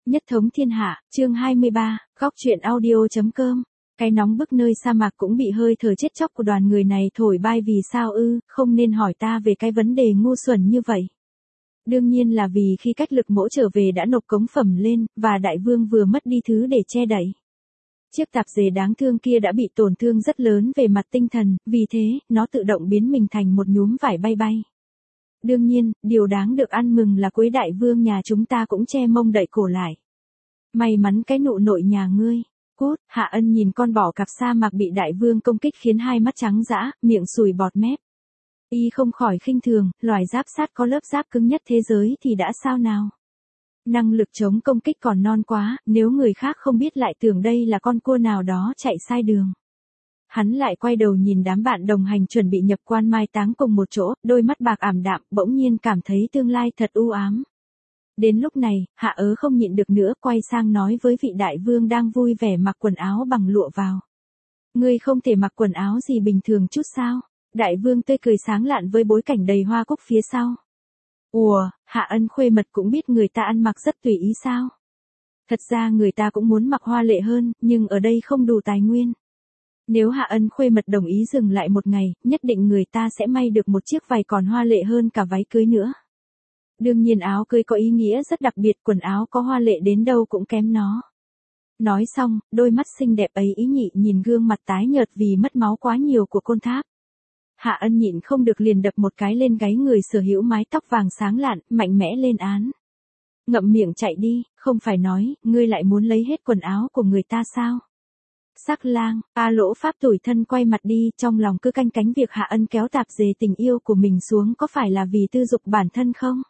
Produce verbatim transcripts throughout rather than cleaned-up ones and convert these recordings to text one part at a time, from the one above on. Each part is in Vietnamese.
Nhất thống thiên hạ, chương hai mươi ba, góc truyện audio.com. Cái nóng bức nơi sa mạc cũng bị hơi thở chết chóc của đoàn người này thổi bay vì sao ư, không nên hỏi ta về cái vấn đề ngu xuẩn như vậy. Đương nhiên là vì khi cách lực mỗ trở về đã nộp cống phẩm lên, và đại vương vừa mất đi thứ để che đậy. Chiếc tạp dề đáng thương kia đã bị tổn thương rất lớn về mặt tinh thần, vì thế, nó tự động biến mình thành một nhúm vải bay bay. Đương nhiên, điều đáng được ăn mừng là Quế đại vương nhà chúng ta cũng che mông đậy cổ lại. May mắn cái nụ nội nhà ngươi. Cút, Hạ Ân nhìn con bò cạp sa mạc bị đại vương công kích khiến hai mắt trắng dã, miệng sùi bọt mép. Y không khỏi khinh thường, loài giáp sát có lớp giáp cứng nhất thế giới thì đã sao nào. Năng lực chống công kích còn non quá, nếu người khác không biết lại tưởng đây là con cua nào đó chạy sai đường. Hắn lại quay đầu nhìn đám bạn đồng hành chuẩn bị nhập quan mai táng cùng một chỗ, đôi mắt bạc ảm đạm, bỗng nhiên cảm thấy tương lai thật u ám. Đến lúc này, Hạ Ớ không nhịn được nữa, quay sang nói với vị đại vương đang vui vẻ mặc quần áo bằng lụa vào. Ngươi không thể mặc quần áo gì bình thường chút sao? Đại vương tươi cười sáng lạn với bối cảnh đầy hoa cúc phía sau. Ùa, Hạ Ân khuê mật cũng biết người ta ăn mặc rất tùy ý sao? Thật ra người ta cũng muốn mặc hoa lệ hơn, nhưng ở đây không đủ tài nguyên. Nếu Hạ Ân khuê mật đồng ý dừng lại một ngày, nhất định người ta sẽ may được một chiếc váy còn hoa lệ hơn cả váy cưới nữa. Đương nhiên áo cưới có ý nghĩa rất đặc biệt, quần áo có hoa lệ đến đâu cũng kém nó. Nói xong, đôi mắt xinh đẹp ấy ý nhị nhìn gương mặt tái nhợt vì mất máu quá nhiều của Côn Tháp. Hạ Ân nhịn không được liền đập một cái lên gáy người sở hữu mái tóc vàng sáng lạn, mạnh mẽ lên án. Ngậm miệng chạy đi, không phải nói, ngươi lại muốn lấy hết quần áo của người ta sao? Sắc lang, A Lỗ Pháp tủi thân quay mặt đi, trong lòng cứ canh cánh việc Hạ Ân kéo tạp dề tình yêu của mình xuống có phải là vì tư dục bản thân không?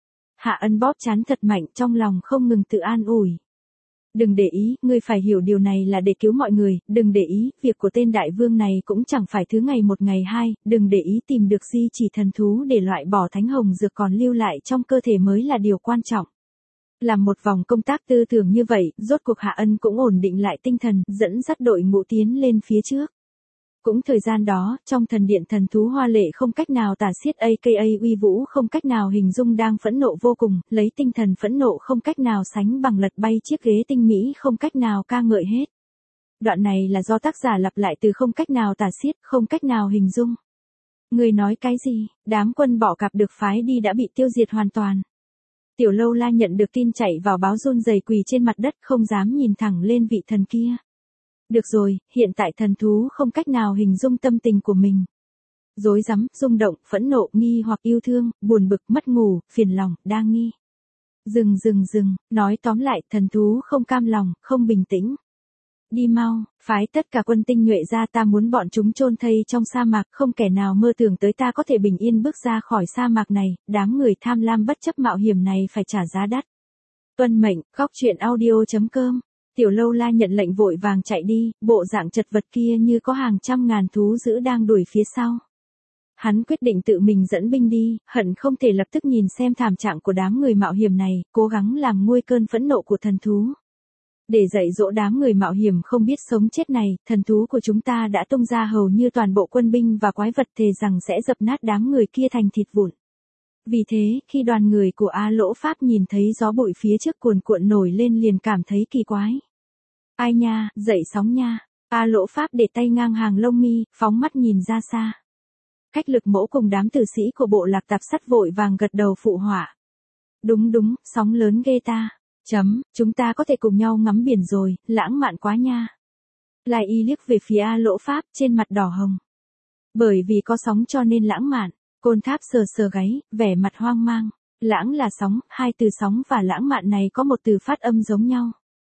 Hạ Ân bóp trán thật mạnh, trong lòng không ngừng tự an ủi. Đừng để ý, ngươi phải hiểu điều này là để cứu mọi người, đừng để ý, việc của tên đại vương này cũng chẳng phải thứ ngày một ngày hai, đừng để ý tìm được di chỉ thần thú để loại bỏ thánh hồng dược còn lưu lại trong cơ thể mới là điều quan trọng. Làm một vòng công tác tư tưởng như vậy, rốt cuộc Hạ Ân cũng ổn định lại tinh thần, dẫn dắt đội ngũ tiến lên phía trước. Cũng thời gian đó, trong thần điện thần thú hoa lệ không cách nào tả xiết aka uy vũ không cách nào hình dung đang phẫn nộ vô cùng, lấy tinh thần phẫn nộ không cách nào sánh bằng lật bay chiếc ghế tinh mỹ không cách nào ca ngợi hết. Đoạn này là do tác giả lặp lại từ không cách nào tả xiết, không cách nào hình dung. Người nói cái gì, đám quân bọ cạp được phái đi đã bị tiêu diệt hoàn toàn. Tiểu Lâu La nhận được tin chạy vào báo run rẩy quỳ trên mặt đất không dám nhìn thẳng lên vị thần kia. Được rồi, hiện tại thần thú không cách nào hình dung tâm tình của mình. Rối rắm, rung động, phẫn nộ, nghi hoặc yêu thương, buồn bực, mất ngủ, phiền lòng, đa nghi. Dừng dừng dừng, nói tóm lại, thần thú không cam lòng, không bình tĩnh. Đi mau, phái tất cả quân tinh nhuệ ra, ta muốn bọn chúng chôn thây trong sa mạc, không kẻ nào mơ tưởng tới ta có thể bình yên bước ra khỏi sa mạc này, đám người tham lam bất chấp mạo hiểm này phải trả giá đắt. Tuân mệnh, góc truyện audio.com. Tiểu Lâu La nhận lệnh vội vàng chạy đi, bộ dạng chật vật kia như có hàng trăm ngàn thú dữ đang đuổi phía sau. Hắn quyết định tự mình dẫn binh đi, hận không thể lập tức nhìn xem thảm trạng của đám người mạo hiểm này, cố gắng làm nguôi cơn phẫn nộ của thần thú. Để dạy dỗ đám người mạo hiểm không biết sống chết này, thần thú của chúng ta đã tung ra hầu như toàn bộ quân binh và quái vật, thề rằng sẽ dập nát đám người kia thành thịt vụn. Vì thế, khi đoàn người của A Lỗ Pháp nhìn thấy gió bụi phía trước cuồn cuộn nổi lên liền cảm thấy kỳ quái. Ai nha, dậy sóng nha. A Lỗ Pháp để tay ngang hàng lông mi, phóng mắt nhìn ra xa. Cách lực mỗ cùng đám tử sĩ của bộ lạc tạp sắt vội vàng gật đầu phụ họa. Đúng đúng, sóng lớn ghê ta. Chấm, chúng ta có thể cùng nhau ngắm biển rồi, lãng mạn quá nha. Lai Y liếc về phía A Lỗ Pháp, trên mặt đỏ hồng. Bởi vì có sóng cho nên lãng mạn. Côn Tháp sờ sờ gáy, vẻ mặt hoang mang. Lãng là sóng, hai từ sóng và lãng mạn này có một từ phát âm giống nhau.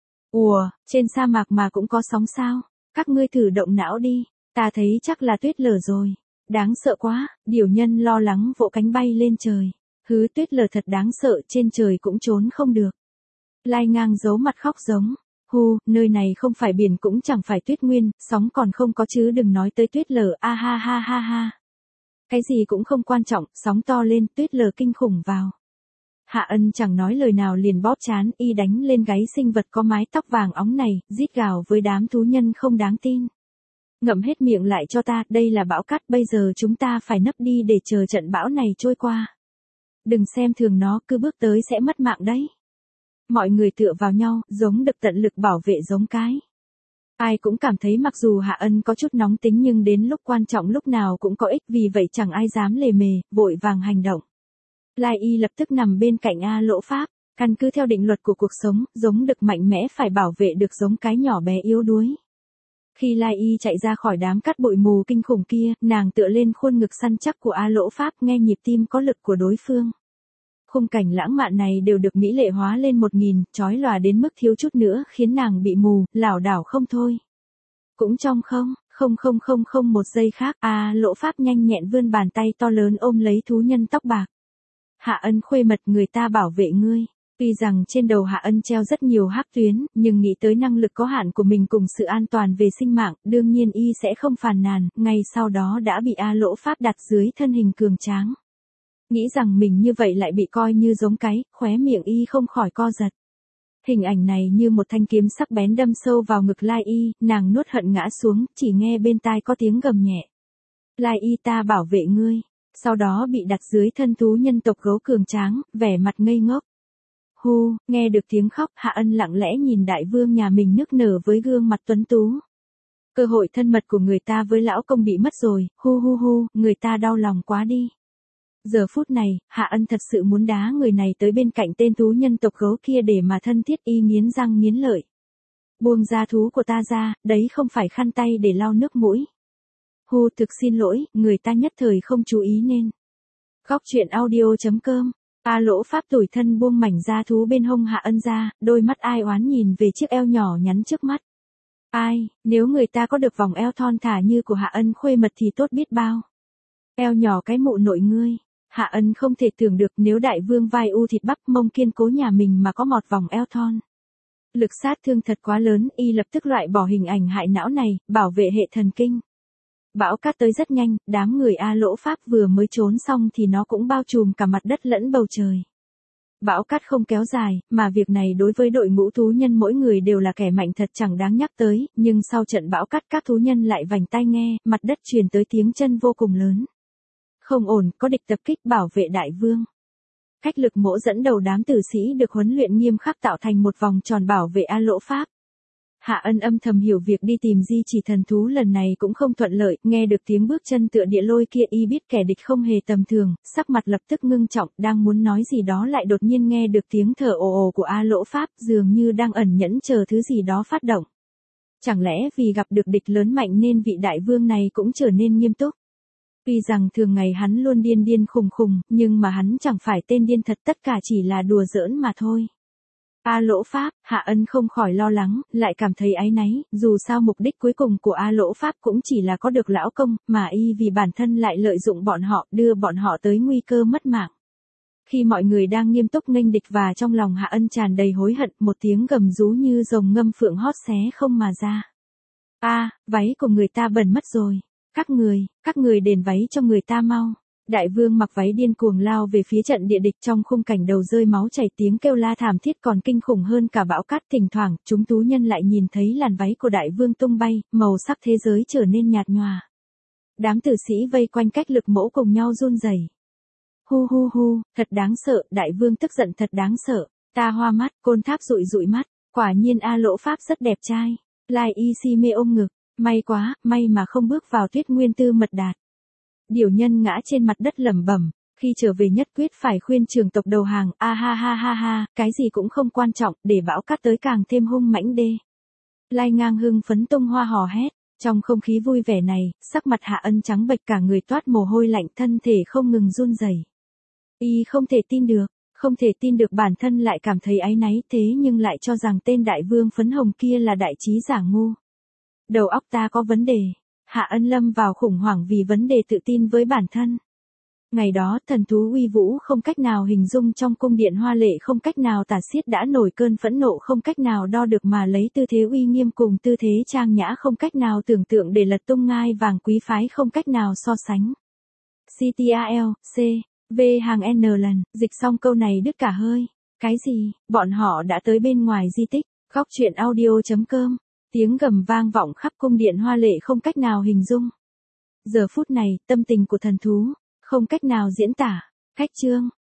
Ùa, trên sa mạc mà cũng có sóng sao? Các ngươi thử động não đi, ta thấy chắc là tuyết lở rồi. Đáng sợ quá, điều nhân lo lắng vỗ cánh bay lên trời. Hứ, tuyết lở thật đáng sợ, trên trời cũng trốn không được. Lai Ngang giấu mặt khóc giống. Hu, nơi này không phải biển cũng chẳng phải tuyết nguyên, sóng còn không có chứ đừng nói tới tuyết lở, a ha ha ha ha. Cái gì cũng không quan trọng, sóng to lên, tuyết lở kinh khủng vào. Hạ Ân chẳng nói lời nào liền bóp trán, y đánh lên gáy sinh vật có mái tóc vàng óng này, rít gào với đám thú nhân không đáng tin. Ngậm hết miệng lại cho ta, đây là bão cát, bây giờ chúng ta phải nấp đi để chờ trận bão này trôi qua. Đừng xem thường nó, cứ bước tới sẽ mất mạng đấy. Mọi người tựa vào nhau, giống được tận lực bảo vệ giống cái. Ai cũng cảm thấy mặc dù Hạ Ân có chút nóng tính nhưng đến lúc quan trọng lúc nào cũng có ích, vì vậy chẳng ai dám lề mề, vội vàng hành động. Lai Y lập tức nằm bên cạnh A Lỗ Pháp, căn cứ theo định luật của cuộc sống, giống đực mạnh mẽ phải bảo vệ được giống cái nhỏ bé yếu đuối. Khi Lai Y chạy ra khỏi đám cát bụi mù kinh khủng kia, nàng tựa lên khuôn ngực săn chắc của A Lỗ Pháp, nghe nhịp tim có lực của đối phương. Khung cảnh lãng mạn này đều được mỹ lệ hóa lên một nghìn, chói lòa đến mức thiếu chút nữa khiến nàng bị mù, lảo đảo không thôi. Cũng trong không, không không không không một giây khác, A Lỗ Pháp nhanh nhẹn vươn bàn tay to lớn ôm lấy thú nhân tóc bạc. Hạ Ân khuê mật, người ta bảo vệ ngươi. Tuy rằng trên đầu Hạ Ân treo rất nhiều hắc tuyến, nhưng nghĩ tới năng lực có hạn của mình cùng sự an toàn về sinh mạng, đương nhiên y sẽ không phàn nàn, ngay sau đó đã bị A Lỗ Pháp đặt dưới thân hình cường tráng. Nghĩ rằng mình như vậy lại bị coi như giống cái, khóe miệng y không khỏi co giật. Hình ảnh này như một thanh kiếm sắc bén đâm sâu vào ngực Lai Y, nàng nuốt hận ngã xuống, chỉ nghe bên tai có tiếng gầm nhẹ. Lai Y, ta bảo vệ ngươi. Sau đó bị đặt dưới thân thú nhân tộc gấu cường tráng, vẻ mặt ngây ngốc. Hu, nghe được tiếng khóc, Hạ Ân lặng lẽ nhìn đại vương nhà mình nức nở với gương mặt tuấn tú. Cơ hội thân mật của người ta với lão công bị mất rồi, hu hu hu, người ta đau lòng quá đi. Giờ phút này, Hạ Ân thật sự muốn đá người này tới bên cạnh tên thú nhân tộc gấu kia để mà thân thiết, y nghiến răng nghiến lợi. Buông ra thú của ta ra, đấy không phải khăn tay để lau nước mũi. Hu, thực xin lỗi, người ta nhất thời không chú ý nên. Góc truyện audio chấm com. A Lỗ Pháp tủi thân buông mảnh da thú bên hông Hạ Ân ra, đôi mắt ai oán nhìn về chiếc eo nhỏ nhắn trước mắt. Ai, nếu người ta có được vòng eo thon thả như của Hạ Ân khuê mật thì tốt biết bao. Eo nhỏ cái mụ nội ngươi. Hạ Ân không thể tưởng được nếu đại vương vai u thịt bắp mông kiên cố nhà mình mà có một vòng eo thon. Lực sát thương thật quá lớn, y lập tức loại bỏ hình ảnh hại não này, bảo vệ hệ thần kinh. Bão cát tới rất nhanh, đám người A Lỗ Pháp vừa mới trốn xong thì nó cũng bao trùm cả mặt đất lẫn bầu trời. Bão cát không kéo dài, mà việc này đối với đội ngũ thú nhân mỗi người đều là kẻ mạnh thật chẳng đáng nhắc tới, nhưng sau trận bão cát các thú nhân lại vành tai nghe, mặt đất truyền tới tiếng chân vô cùng lớn. Không ổn, có địch tập kích, bảo vệ đại vương. Cách lực mỗ dẫn đầu đám tử sĩ được huấn luyện nghiêm khắc tạo thành một vòng tròn bảo vệ A Lỗ Pháp. Hạ Ân âm thầm hiểu việc đi tìm di chỉ thần thú lần này cũng không thuận lợi, nghe được tiếng bước chân tựa địa lôi kia y biết kẻ địch không hề tầm thường, sắc mặt lập tức ngưng trọng, đang muốn nói gì đó lại đột nhiên nghe được tiếng thở ồ ồ của A Lỗ Pháp, dường như đang ẩn nhẫn chờ thứ gì đó phát động. Chẳng lẽ vì gặp được địch lớn mạnh nên vị đại vương này cũng trở nên nghiêm túc? Tuy rằng thường ngày hắn luôn điên điên khùng khùng, nhưng mà hắn chẳng phải tên điên thật, tất cả chỉ là đùa giỡn mà thôi. A Lỗ Pháp, Hạ Ân không khỏi lo lắng, lại cảm thấy áy náy, dù sao mục đích cuối cùng của A Lỗ Pháp cũng chỉ là có được lão công, mà y vì bản thân lại lợi dụng bọn họ, đưa bọn họ tới nguy cơ mất mạng. Khi mọi người đang nghiêm túc nghênh địch và trong lòng Hạ Ân tràn đầy hối hận, một tiếng gầm rú như rồng ngâm phượng hót xé không mà ra. A, váy của người ta bẩn mất rồi. Các người, các người đền váy cho người ta mau. Đại vương mặc váy điên cuồng lao về phía trận địa địch, trong khung cảnh đầu rơi máu chảy, tiếng kêu la thảm thiết còn kinh khủng hơn cả bão cát. Thỉnh thoảng, chúng thú nhân lại nhìn thấy làn váy của đại vương tung bay, màu sắc thế giới trở nên nhạt nhòa. Đám tử sĩ vây quanh cách lực mỗ cùng nhau run rẩy. Hu hu hu, thật đáng sợ, đại vương tức giận thật đáng sợ. Ta hoa mắt, Côn Tháp dụi dụi mắt, quả nhiên A Lỗ Pháp rất đẹp trai. Lai Y si mê ôm ngực, may quá, may mà không bước vào Tuyết Nguyên Tư Mật Đạt. Điểu nhân ngã trên mặt đất lẩm bẩm, khi trở về nhất quyết phải khuyên trường tộc đầu hàng, a ha ha ha ha, cái gì cũng không quan trọng, để bão cát tới càng thêm hung mãnh đê. Lai Ngang hưng phấn tung hoa hò hét, trong không khí vui vẻ này, sắc mặt Hạ Ân trắng bệch, cả người toát mồ hôi lạnh, thân thể không ngừng run rẩy. Y không thể tin được, không thể tin được bản thân lại cảm thấy áy náy, thế nhưng lại cho rằng tên đại vương phấn hồng kia là đại trí giả ngu. Đầu óc ta có vấn đề. Hạ Ân lâm vào khủng hoảng vì vấn đề tự tin với bản thân. Ngày đó, thần thú uy vũ không cách nào hình dung trong cung điện hoa lệ, không cách nào tả xiết, đã nổi cơn phẫn nộ không cách nào đo được, mà lấy tư thế uy nghiêm cùng tư thế trang nhã không cách nào tưởng tượng để lật tung ngai vàng quý phái không cách nào so sánh. C T A L, C, V hàng N lần, dịch xong câu này đứt cả hơi. Cái gì, bọn họ đã tới bên ngoài di tích, góc truyện audio chấm com. Tiếng gầm vang vọng khắp cung điện hoa lệ không cách nào hình dung. Giờ phút này, tâm tình của thần thú, không cách nào diễn tả. Cách chương.